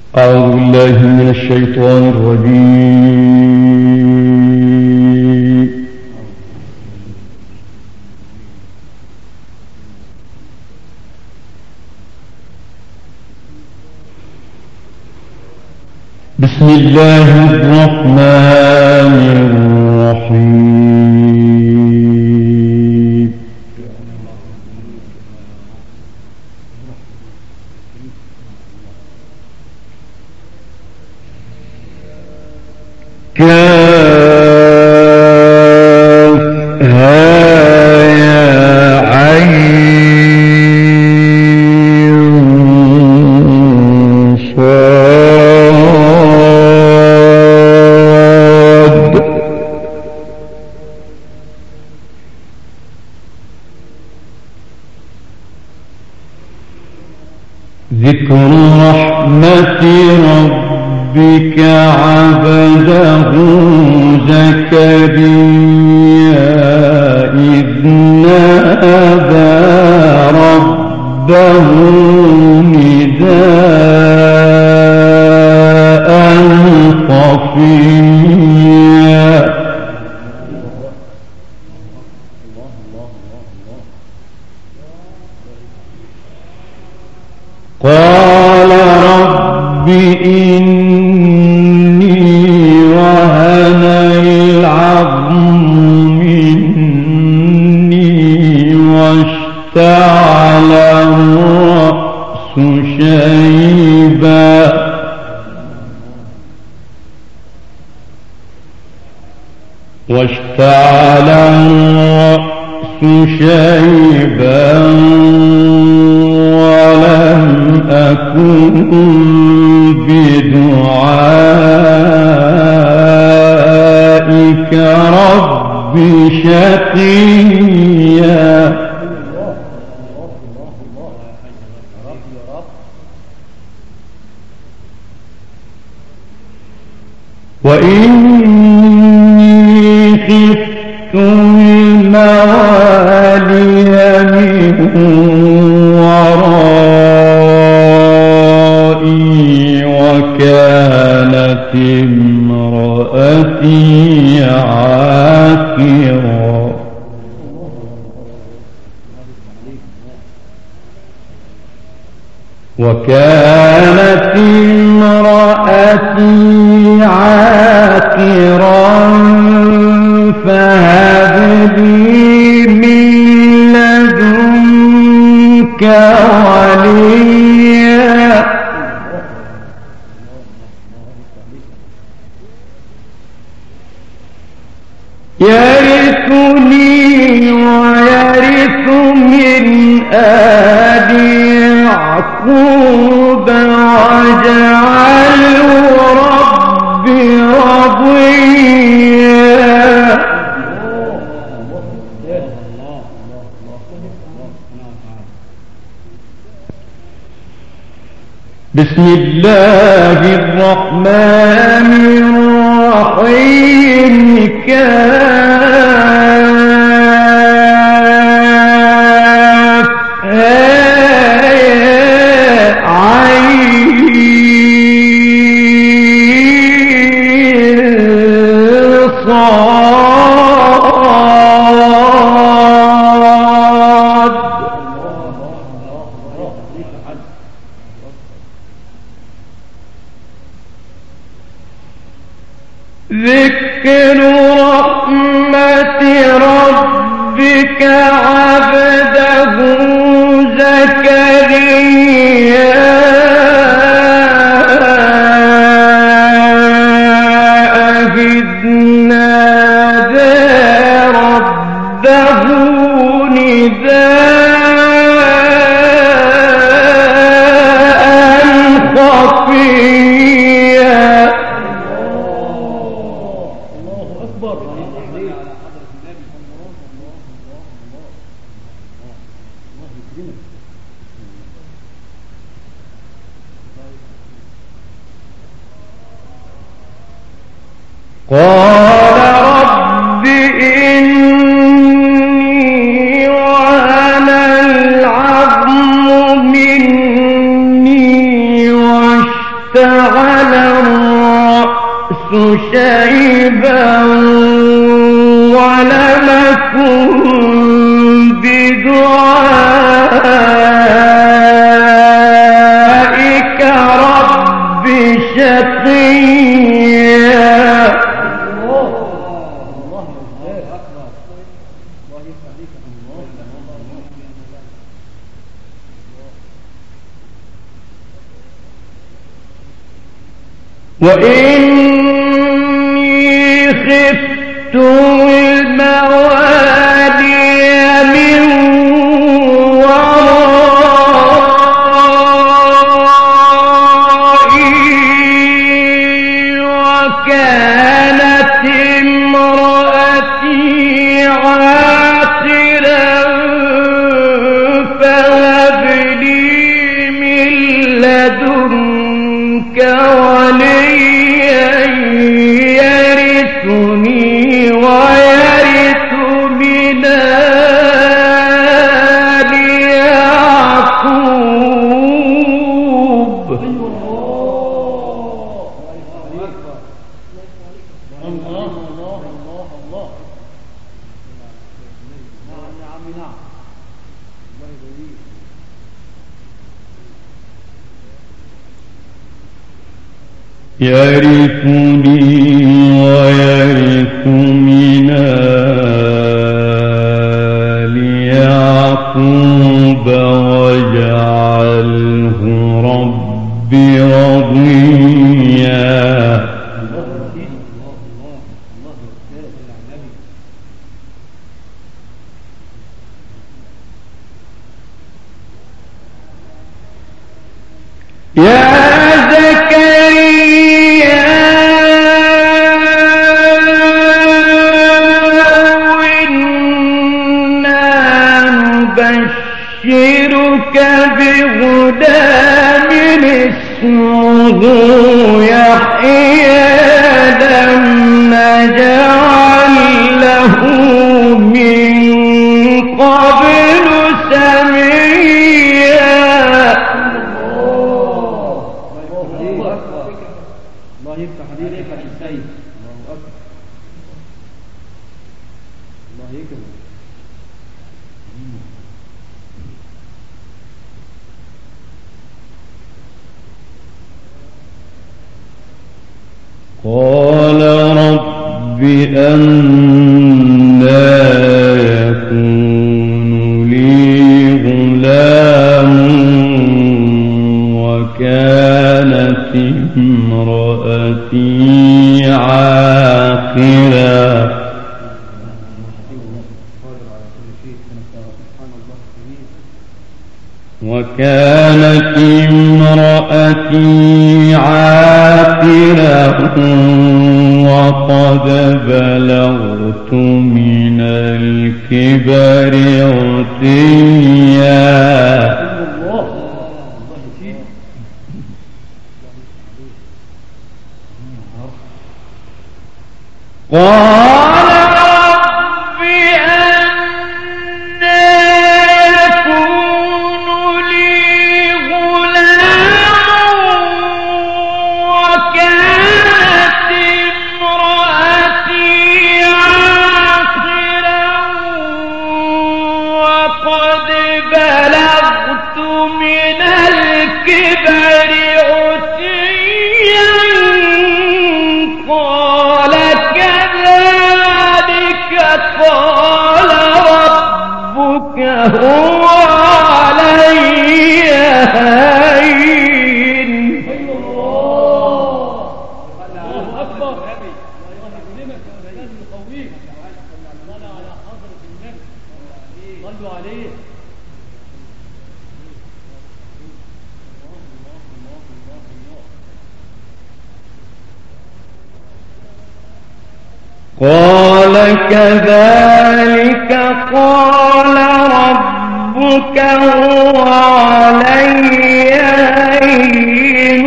أعوذ بالله من الشيطان الرجيم. بسم الله الرحمن الرحيم. كافها يا عين صاد ذكر رحمة ربك عبده زكريا إذ نادى ربه نداء خفيا قال رب إني وهن العظم مني واشتعل الرأس شيبا ولم أكن بدعائك رب شقيا وإني خفت الموالي من ورائي وكانت امرأتي عاقرا فهب لي من لدنك وليا يرثني ويرث من آل يعقوب واجعله رب رضيا بسم الله الرحمن الرحيم ذكر رحمة ربك عبده زكريا إذ نادى ربه نداء خفيا قال رب إني وهن العظم مني واشتعل واشتعل الرأس شيبا ولم أكن بدعائك رب شقيا. وإني خفت الموالي من ورائي وكانت امرأتي عاقرا فهب لي من لدنك وليا يرثني ويرث من آل يعقوب. يرثني ويرث من آل يعقوب واجعله رب رضيا. يا زكريا إنا نبشرك بغلام اسمه يحيى لم نجعل له من قبل سميا. الله يفتح عليك يا سيد. الله يكرمك. قال رب أنى يكون لي غلام وكانت امرأتي عاقرا وقد بلغت من الكبر عتيا. قال رب أنى يكون لي غلام وكانت امرأتي عاقرا وقد بلغت من الكبر عتيا. قال كذلك قال ربك هو علي هين. الله أكبر. صلوا عليه. قال كذلك قال ربك هو علي هين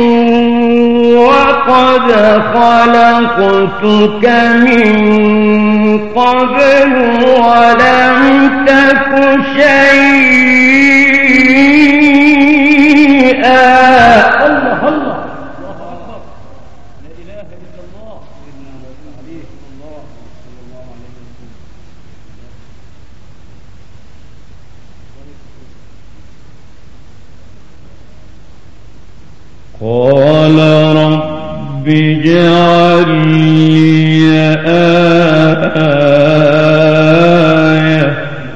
وقد خلقتك من قبل ولم تك شيئا. الله الله قال رب اجعل لي آية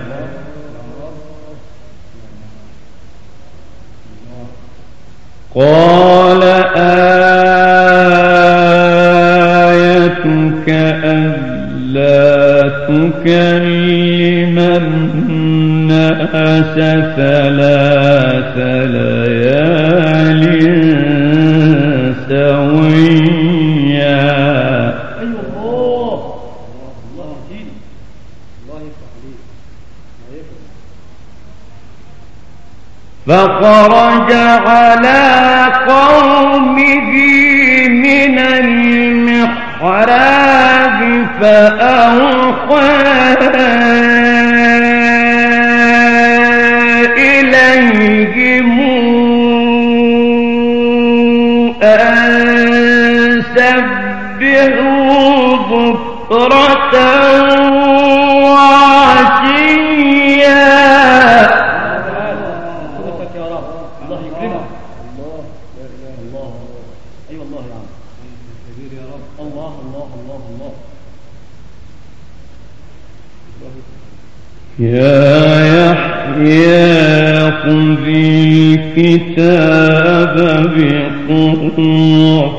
قال آيتك ألا تكلم الناس 3 ليال سويا. أيوة الله الله يهديك الله يفتح عليك الله يفتح. فخرج على قومه من المحراب فأوحى إليهم أن سبحوا بكرة وعشيا. صدقك يا رب الله يكرمك الله لا إله إلا الله. أيوة الله يا عم كبير يا رب الله الله الله الله. يا يحيى خذ الكتاب بقوة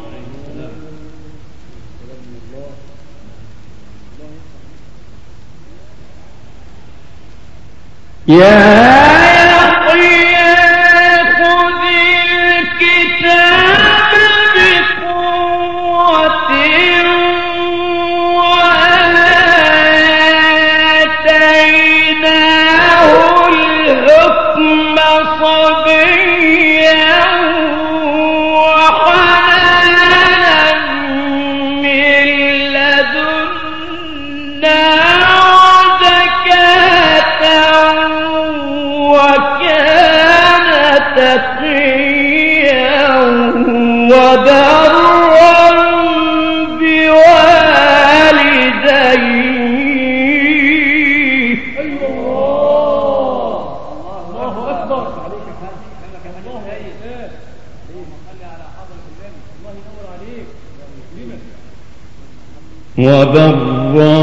وبرا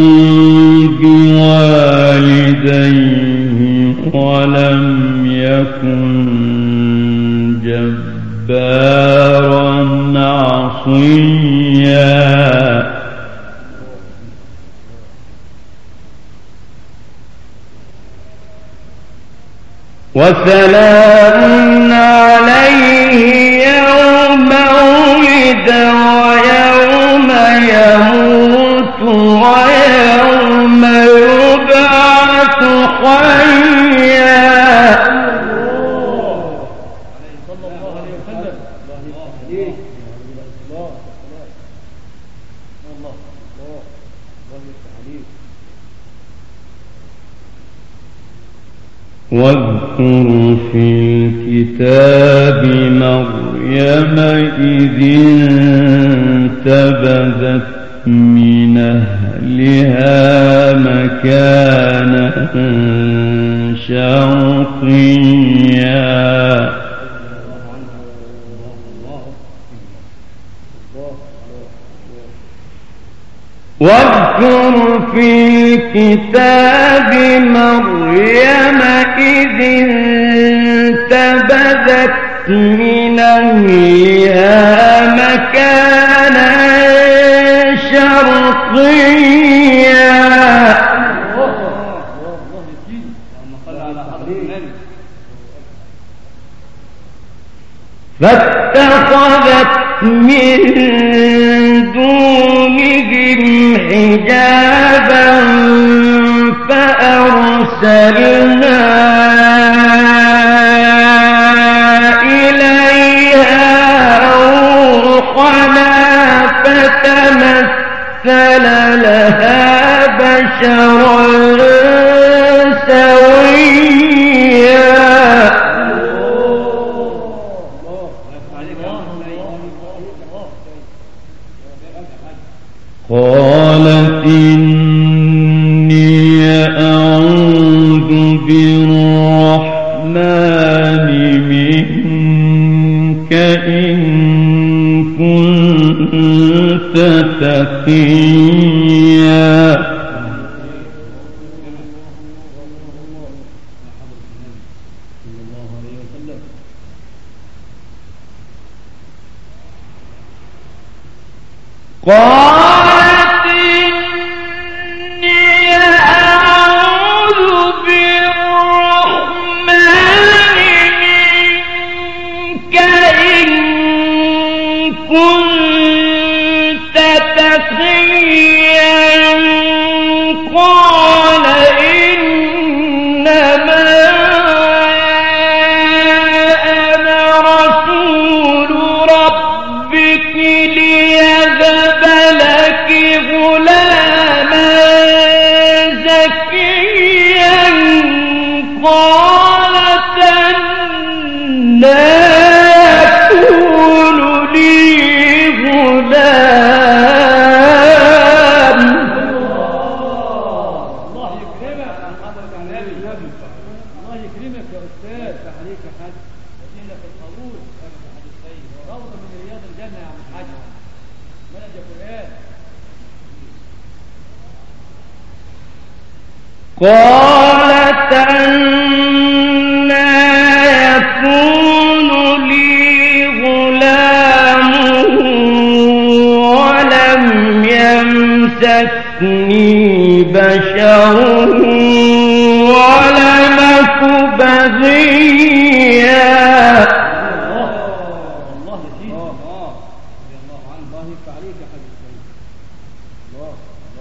بوالديه ولم يكن جبارا عصيا. وسلام عليه يوم ولد ويوم يموت ويوم يبعث حيا. صلى الله عليه وسلم الله عليك الله الله الله يفتح عليك. واذكر في الكتاب مريم إذ انتبذت من أهلها مكانا شرقيا. واذكر في الكتاب مريم إذ انتبذت من أهلها مكانا شرقيا. فاتخذت من دونهم حجابا فأرسلنا إليها روحنا فتمثل لها بشرا سويا. قالت إني أعوذ بالرحمن منك إن كنت تقيا قالت إني أعوذ بالرحمن منك إن كنت تقيا قال إنما أنا رسول ربك ليهب لك غلاما زكيا قالت أنى يكون لي غلام الله يكرمك يا حضرة النبي الله يكرمك يا أستاذ عليك يا حاج ودينا في القبول روضة من رياض الجنة يا عم الحاج ملك يا قرآن قالت أنى يكون لي غلام ولم يمسسني بشر ولم أك بغيا الله يزيد رضي الله عنه الله يفتح عليك يا حاج السيد الله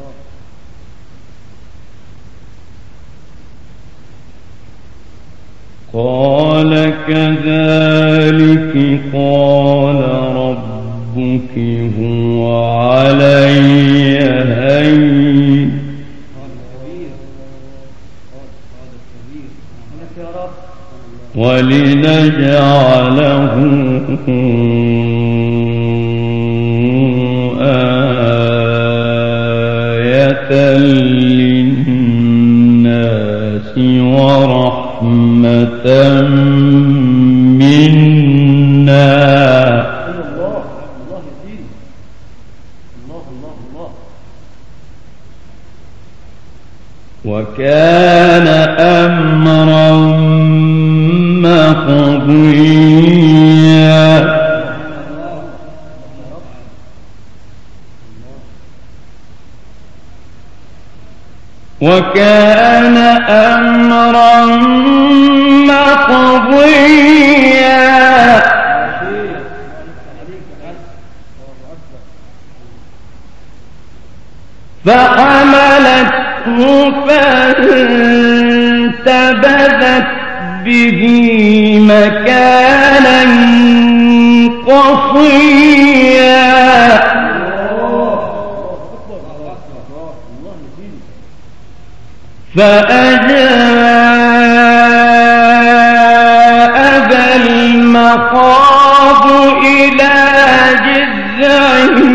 قال كذلك قال ربك هو علي هين يا رب ولنجعله آية للناس ورحمة منا الله يزيد الله وكان أمرا مقضيا وكان أمرا مقضيا فحملته فانتبذت به مكانا قصيا فأجاء المخاض إلى جذع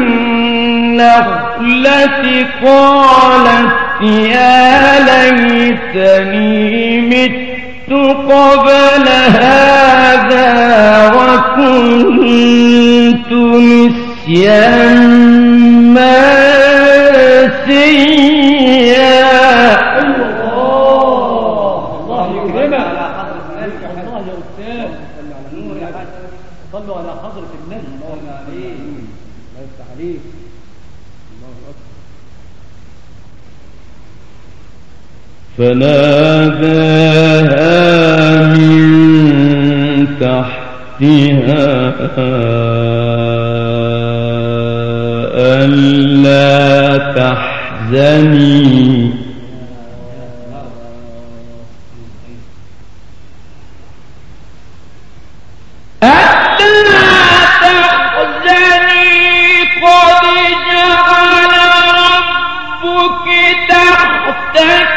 النخلة قالت يا ليتني مت قبل هذا وكنت نسيا منسيا الله يكرمك على حضرة النبي الله يا أستاذ صلوا على النور يا حاج صلوا على حضرة النبي الله عليه الله يفتح عليك الله أكبر فناداها من تحتها ألا تحزني تحتك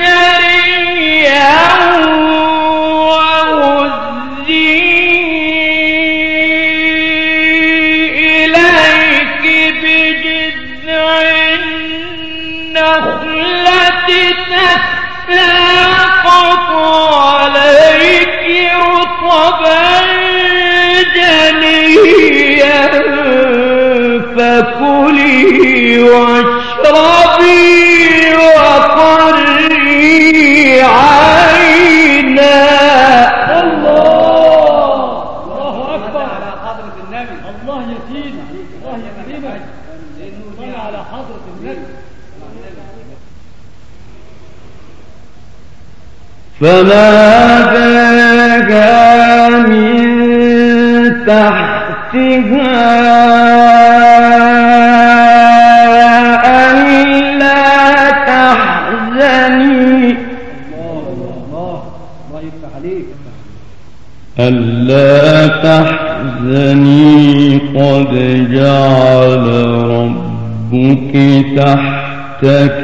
سريا وهزي إليك بجذع النخلة تساقط عليك رطبا جنيا فكلي واشربي وقري عينا. الله أكبر على حضرة النبي. الله يتينا الله يكرمك. صل على حضرة النبي. فناداها من تحتها ألا تحزني الله يفتح عليك. ألا تحزني قد جعل ربك تحتك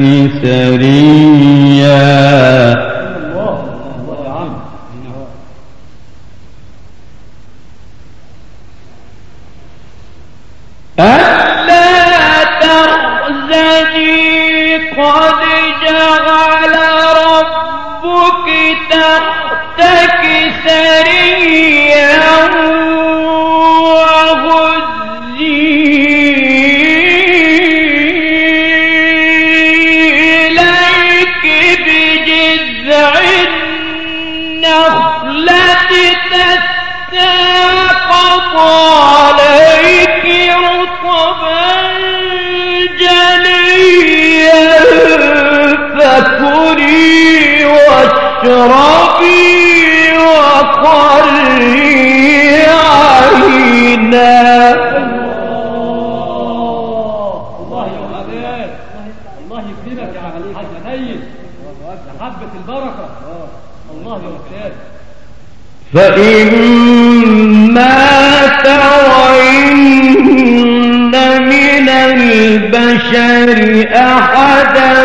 سريا. ألا تحزني قد جعل ربك تحتك سريا وهزي إليك بجذع النخلة تساقط عليك رطبا جنيا فكلي واشربي وقري عينا. الله يكرمك يا حاج سيد يا حبة البركة. الله يوفقك. فإما ترين من البشر أحدا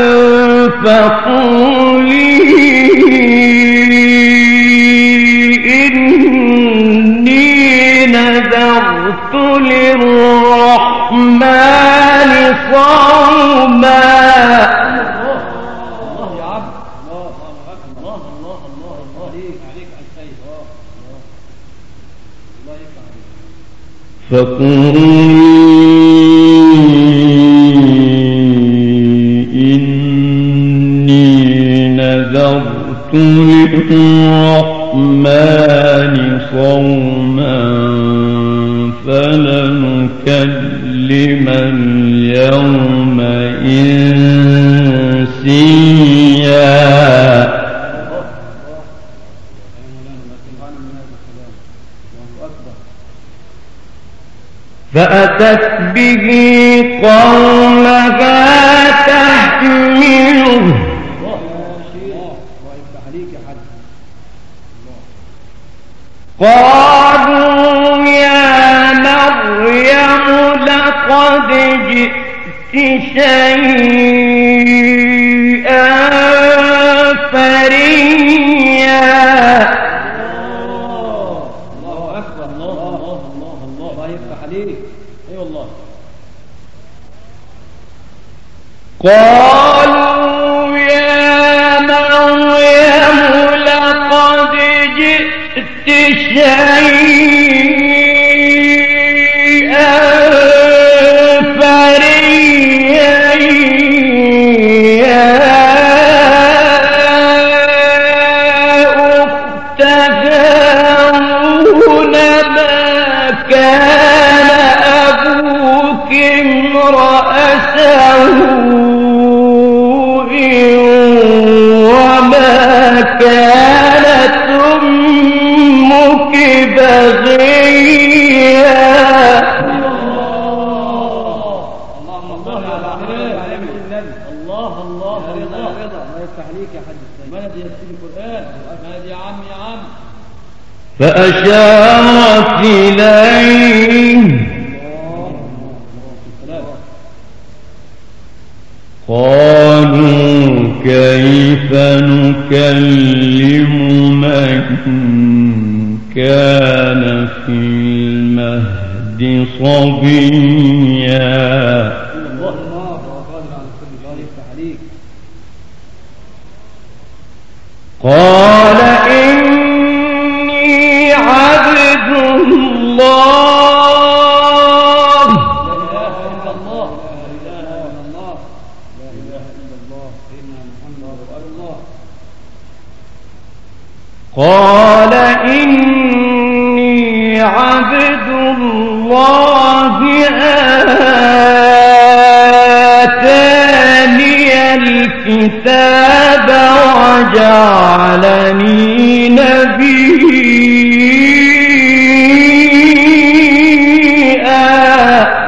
فقولي إني نذرت للرحمن صوما. فقولي إني نذرت للرحمن صوما فلنكلم اليوم إنسيا. فأتت به قومها تحمله قالوا يا مريم لقد جئت شيئا فريا. قالوا يا مريم لقد جئت شيئا فريا يا أخت هارون ما كان أبوك امرأ سوء وما كانت أمك بغيا. الله يفتح عليك يا حاج السيد. مالذي يكتب القرآن مالذي يا عم يا عم. فأشارت إليه قالوا كيف نكلم من كان في المهد صبيا. قال إني عبد الله قال إني عبد الله آتاني الكتاب وجعلني نبيا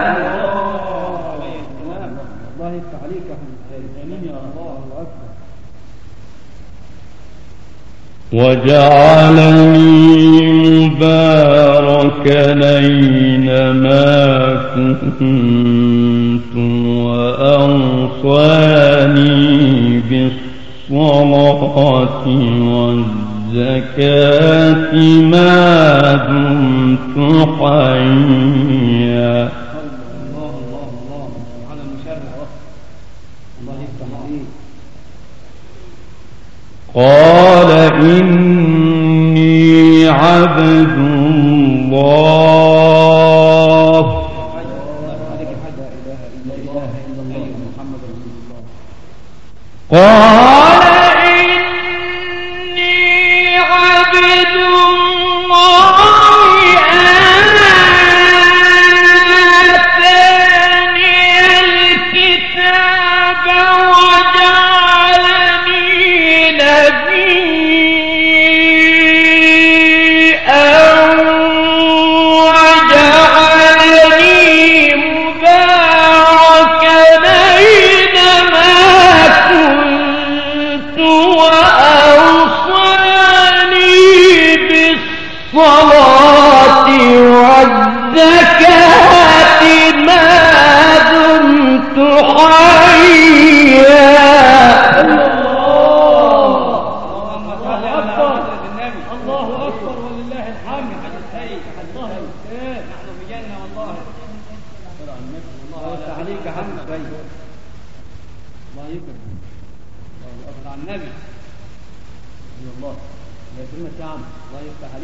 وجعلني مباركا أينما كنت وأوصاني بالصلاة والزكاة ما دمت حيا. قال إني عبد الله قال إني عبد الله آتاني الكتاب الصلاة والزكاة ما دمت حيا. الله أكبر ولله الحمد. الله أستاذ نحن في جنة والله. الله عليك حمد شيء. الله يكرم. الله أكبر على النبي. الله يكرمك يا عم. الله يفتح عليك.